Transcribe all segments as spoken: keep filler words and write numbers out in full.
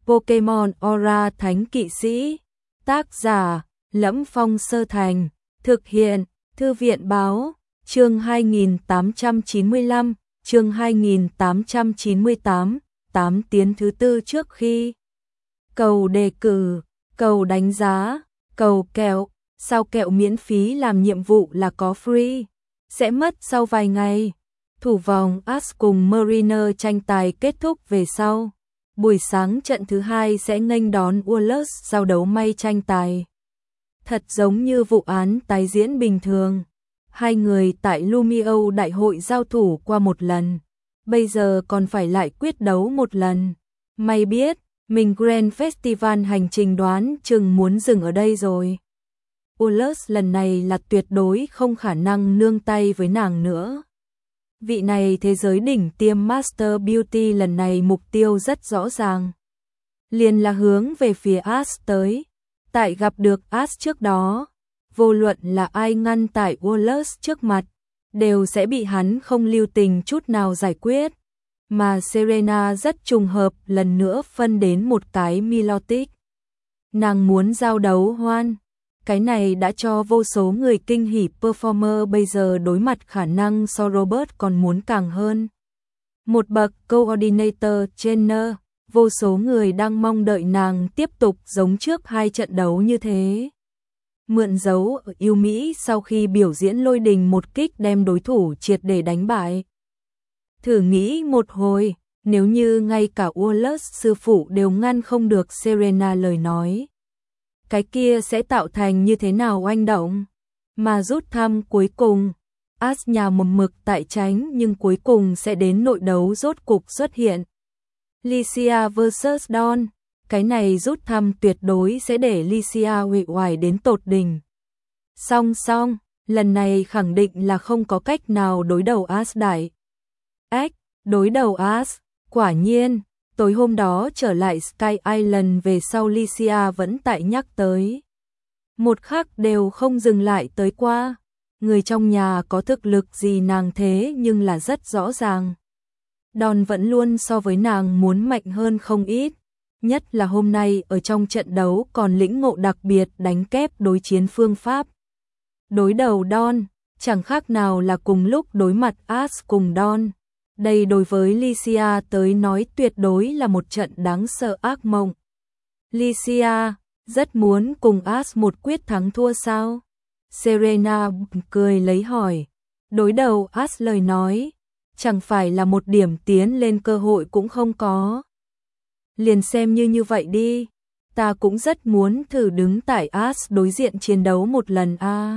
Pokemon Aura Thánh Kỵ Sĩ. Tác giả: Lẫm Phong Sơ Thành. Thực hiện: Thư viện báo. Chương hai nghìn tám trăm chín mươi lăm, chương hai nghìn tám trăm chín mươi tám, tám tiến thứ tư trước khi. Cầu đề cử, cầu đánh giá, cầu kẹo, sao kẹo miễn phí làm nhiệm vụ là có free, sẽ mất sau vài ngày. Thủ vòng Ash cùng Mariner tranh tài kết thúc về sau. Buổi sáng trận thứ hai sẽ nghênh đón Wallace giao đấu may tranh tài. Thật giống như vụ án tái diễn bình thường. Hai người tại Lumio đại hội giao thủ qua một lần, bây giờ còn phải lại quyết đấu một lần. May biết, mình Grand Festival hành trình đoán chừng muốn dừng ở đây rồi. Wallace lần này là tuyệt đối không khả năng nương tay với nàng nữa. Vị này thế giới đỉnh tiêm Master Beauty lần này mục tiêu rất rõ ràng. Liền là hướng về phía Ash tới. Tại gặp được Ash trước đó, vô luận là ai ngăn tại Wallace trước mặt, đều sẽ bị hắn không lưu tình chút nào giải quyết. Mà Serena rất trùng hợp lần nữa phân đến một cái Milotic. Nàng muốn giao đấu Hoan. Cái này đã cho vô số người kinh hỉ, performer bây giờ đối mặt khả năng so Robert còn muốn càng hơn. Một bậc coordinator trainer, vô số người đang mong đợi nàng tiếp tục giống trước hai trận đấu như thế. Mượn dấu ở yêu Mỹ sau khi biểu diễn lôi đình một kích đem đối thủ triệt để đánh bại. Thử nghĩ một hồi, nếu như ngay cả Wallace sư phụ đều ngăn không được Serena lời nói, cái kia sẽ tạo thành như thế nào oanh động. Mà rút thăm cuối cùng, Ash nhà mầm mực tại tránh nhưng cuối cùng sẽ đến nội đấu rốt cục xuất hiện. Licia versus Dawn, cái này rút thăm tuyệt đối sẽ để Licia uể oải đến tột đỉnh. Song song, lần này khẳng định là không có cách nào đối đầu Ash đại. Ách, đối đầu Ash, quả nhiên. Tối hôm đó trở lại Sky Island về sau Licia vẫn tại nhắc tới. Một khắc đều không dừng lại tới qua. Người trong nhà có thực lực gì nàng thế nhưng là rất rõ ràng. Dawn vẫn luôn so với nàng muốn mạnh hơn không ít. Nhất là hôm nay ở trong trận đấu còn lĩnh ngộ đặc biệt đánh kép đối chiến phương pháp. Đối đầu Dawn, chẳng khác nào là cùng lúc đối mặt Ash cùng Dawn. Đây đối với Licia tới nói tuyệt đối là một trận đáng sợ ác mộng. Licia, rất muốn cùng Ash một quyết thắng thua sao? Serena cười lấy hỏi. Đối đầu Ash lời nói, chẳng phải là một điểm tiến lên cơ hội cũng không có. Liền xem như như vậy đi, ta cũng rất muốn thử đứng tại Ash đối diện chiến đấu một lần a. À.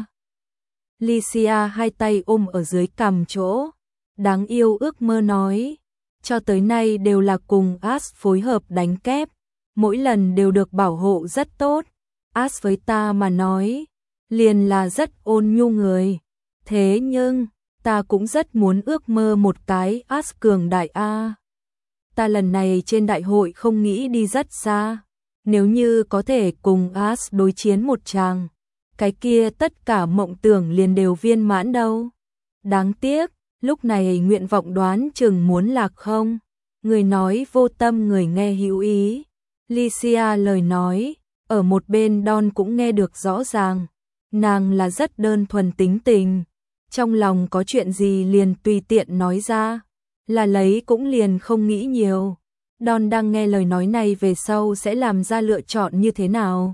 Licia hai tay ôm ở dưới cằm chỗ. Đáng yêu ước mơ nói, cho tới nay đều là cùng Ash phối hợp đánh kép, mỗi lần đều được bảo hộ rất tốt. Ash với ta mà nói, liền là rất ôn nhu người. Thế nhưng, ta cũng rất muốn ước mơ một cái Ash cường đại a. Ta lần này trên đại hội không nghĩ đi rất xa, nếu như có thể cùng Ash đối chiến một tràng, cái kia tất cả mộng tưởng liền đều viên mãn đâu. Đáng tiếc. Lúc này nguyện vọng đoán chừng muốn lạc không. Người nói vô tâm người nghe hữu ý. Licia lời nói, ở một bên Dawn cũng nghe được rõ ràng. Nàng là rất đơn thuần tính tình. Trong lòng có chuyện gì liền tùy tiện nói ra. Là lấy cũng liền không nghĩ nhiều. Dawn đang nghe lời nói này về sau sẽ làm ra lựa chọn như thế nào.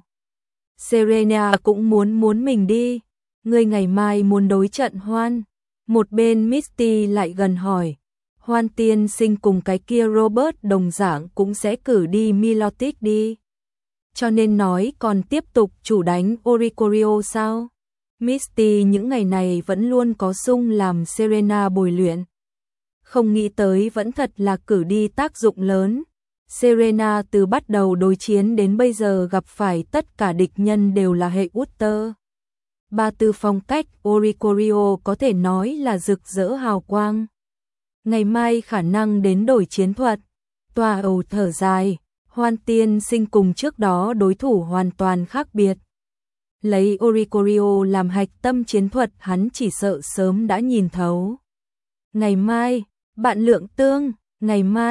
Serena cũng muốn muốn mình đi. Người ngày mai muốn đối trận Hoan. Một bên Misty lại gần hỏi, Hoan tiên sinh cùng cái kia Robert đồng dạng cũng sẽ cử đi Milotic đi. Cho nên nói còn tiếp tục chủ đánh Oricorio sao? Misty những ngày này vẫn luôn có sung làm Serena bồi luyện. Không nghĩ tới vẫn thật là cử đi tác dụng lớn. Serena từ bắt đầu đối chiến đến bây giờ gặp phải tất cả địch nhân đều là hệ Uther. Ba tư phong cách Oricorio có thể nói là rực rỡ hào quang. Ngày mai khả năng đến đổi chiến thuật. Tòa ầu thở dài, Hoan tiên sinh cùng trước đó đối thủ hoàn toàn khác biệt. Lấy Oricorio làm hạch tâm chiến thuật hắn chỉ sợ sớm đã nhìn thấu. Ngày mai, bạn lượng tương, ngày mai,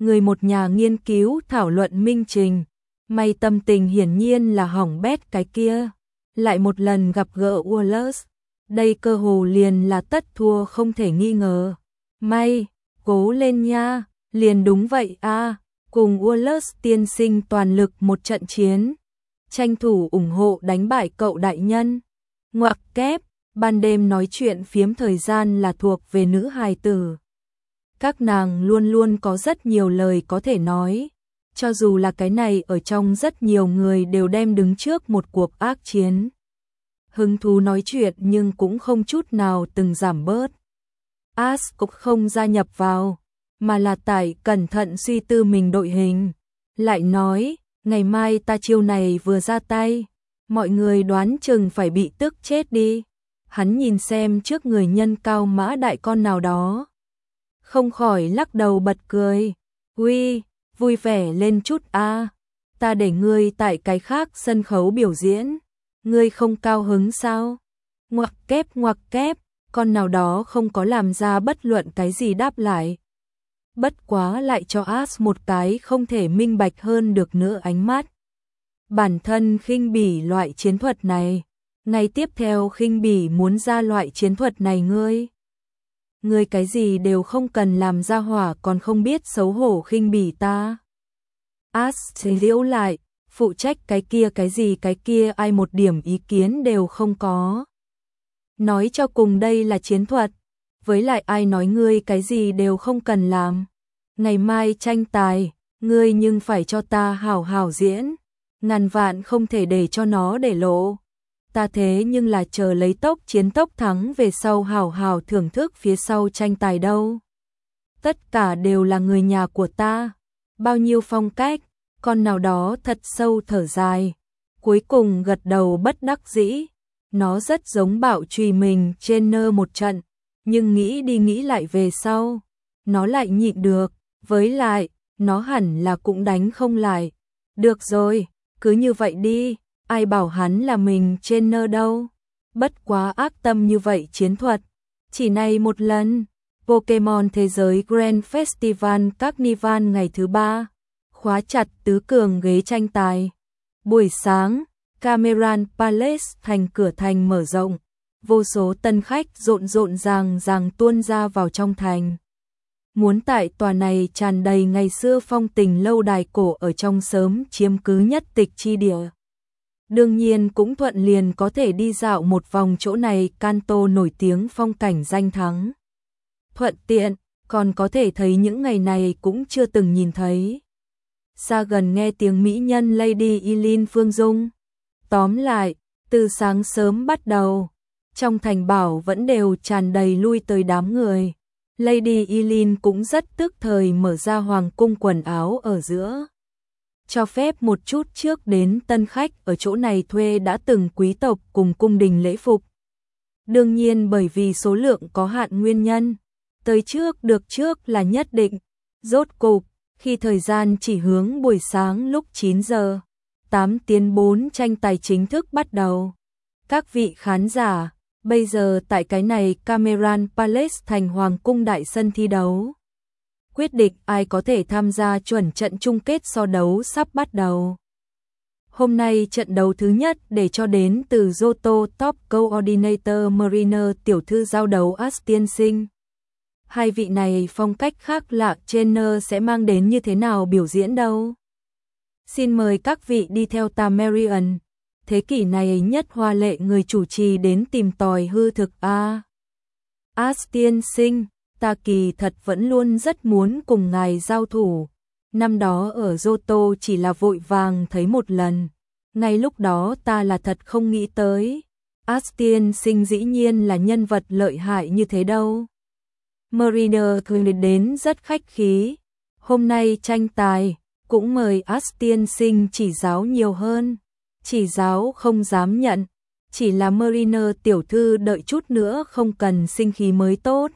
người một nhà nghiên cứu thảo luận minh trình, may tâm tình hiển nhiên là hỏng bét cái kia, lại một lần gặp gỡ Wallace, đây cơ hồ liền là tất thua không thể nghi ngờ. May, cố lên nha, liền đúng vậy a, cùng Wallace tiên sinh toàn lực một trận chiến, tranh thủ ủng hộ đánh bại cậu đại nhân. Ngoặc kép, ban đêm nói chuyện phiếm thời gian là thuộc về nữ hài tử. Các nàng luôn luôn có rất nhiều lời có thể nói, cho dù là cái này ở trong rất nhiều người đều đem đứng trước một cuộc ác chiến. Hứng thú nói chuyện nhưng cũng không chút nào từng giảm bớt. As cũng không gia nhập vào, mà là tại cẩn thận suy tư mình đội hình. Lại nói, ngày mai ta chiêu này vừa ra tay, mọi người đoán chừng phải bị tức chết đi. Hắn nhìn xem trước người nhân cao mã đại con nào đó, không khỏi lắc đầu bật cười. Uy, vui vẻ lên chút a, ta để ngươi tại cái khác sân khấu biểu diễn, ngươi không cao hứng sao? Ngoặc kép ngoặc kép, con nào đó không có làm ra bất luận cái gì đáp lại. Bất quá lại cho As một cái không thể minh bạch hơn được nữa ánh mắt. Bản thân khinh bỉ loại chiến thuật này, ngày tiếp theo khinh bỉ muốn ra loại chiến thuật này ngươi. Ngươi cái gì đều không cần làm ra hỏa còn không biết xấu hổ khinh bỉ ta. As liễu lại, phụ trách cái kia cái gì cái kia ai một điểm ý kiến đều không có. Nói cho cùng đây là chiến thuật, với lại ai nói ngươi cái gì đều không cần làm. Ngày mai tranh tài, ngươi nhưng phải cho ta hảo hảo diễn, ngàn vạn không thể để cho nó để lộ. Ta thế nhưng là chờ lấy tốc chiến tốc thắng về sau hảo hảo thưởng thức phía sau tranh tài đâu. Tất cả đều là người nhà của ta, bao nhiêu phong cách, con nào đó thật sâu thở dài, cuối cùng gật đầu bất đắc dĩ. Nó rất giống bạo trùy mình trên nơ một trận, nhưng nghĩ đi nghĩ lại về sau, nó lại nhịn được, với lại, nó hẳn là cũng đánh không lại. Được rồi, cứ như vậy đi, ai bảo hắn là mình trên nơ đâu. Bất quá ác tâm như vậy chiến thuật, chỉ này một lần. Pokemon Thế giới Grand Festival Carnival ngày thứ ba, khóa chặt tứ cường ghế tranh tài. Buổi sáng, Cameron Palace thành cửa thành mở rộng, vô số tân khách rộn rộn ràng ràng tuôn ra vào trong thành. Muốn tại tòa này tràn đầy ngày xưa phong tình lâu đài cổ ở trong sớm chiếm cứ nhất tịch chi địa. Đương nhiên cũng thuận liền có thể đi dạo một vòng chỗ này Kanto nổi tiếng phong cảnh danh thắng. Thuận tiện, còn có thể thấy những ngày này cũng chưa từng nhìn thấy. Xa gần nghe tiếng mỹ nhân Lady Eileen Phương Dung. Tóm lại, từ sáng sớm bắt đầu, trong thành bảo vẫn đều tràn đầy lui tới đám người. Lady Eileen cũng rất tức thời mở ra hoàng cung quần áo ở giữa, cho phép một chút trước đến tân khách ở chỗ này thuê đã từng quý tộc cùng cung đình lễ phục. Đương nhiên bởi vì số lượng có hạn nguyên nhân, tới trước được trước là nhất định. Rốt cục, khi thời gian chỉ hướng buổi sáng lúc chín giờ, tám tiếng bốn tranh tài chính thức bắt đầu. Các vị khán giả, bây giờ tại cái này Cameron Palace thành hoàng cung đại sân thi đấu. Quyết định ai có thể tham gia chuẩn trận chung kết so đấu sắp bắt đầu. Hôm nay trận đấu thứ nhất để cho đến từ Johto Top Coordinator Mariner tiểu thư giao đấu As tiên sinh. Hai vị này phong cách khác lạ trainer sẽ mang đến như thế nào biểu diễn đâu. Xin mời các vị đi theo ta Marian, thế kỷ này nhất hoa lệ người chủ trì đến tìm tòi hư thực a. As tiên sinh, ta kỳ thật vẫn luôn rất muốn cùng ngài giao thủ. Năm đó ở Johto chỉ là vội vàng thấy một lần. Ngay lúc đó ta là thật không nghĩ tới. As tiên sinh dĩ nhiên là nhân vật lợi hại như thế đâu. Mariner thường đến rất khách khí. Hôm nay tranh tài, cũng mời As tiên sinh chỉ giáo nhiều hơn. Chỉ giáo không dám nhận. Chỉ là Mariner tiểu thư đợi chút nữa không cần sinh khí mới tốt.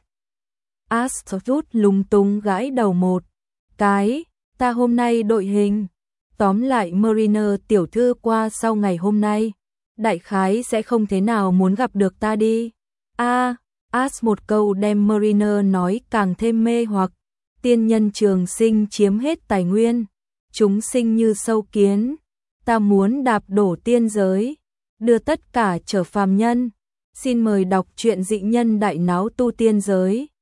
As rút lung tung gãi đầu một cái, ta hôm nay đội hình. Tóm lại Mariner tiểu thư qua sau ngày hôm nay, đại khái sẽ không thế nào muốn gặp được ta đi. A, à, As một câu đem Mariner nói càng thêm mê hoặc. tiên nhân trường sinh chiếm hết tài nguyên, chúng sinh như sâu kiến, ta muốn đạp đổ tiên giới, đưa tất cả trở phàm nhân. Xin mời đọc truyện Dị Nhân Đại Náo Tu Tiên Giới.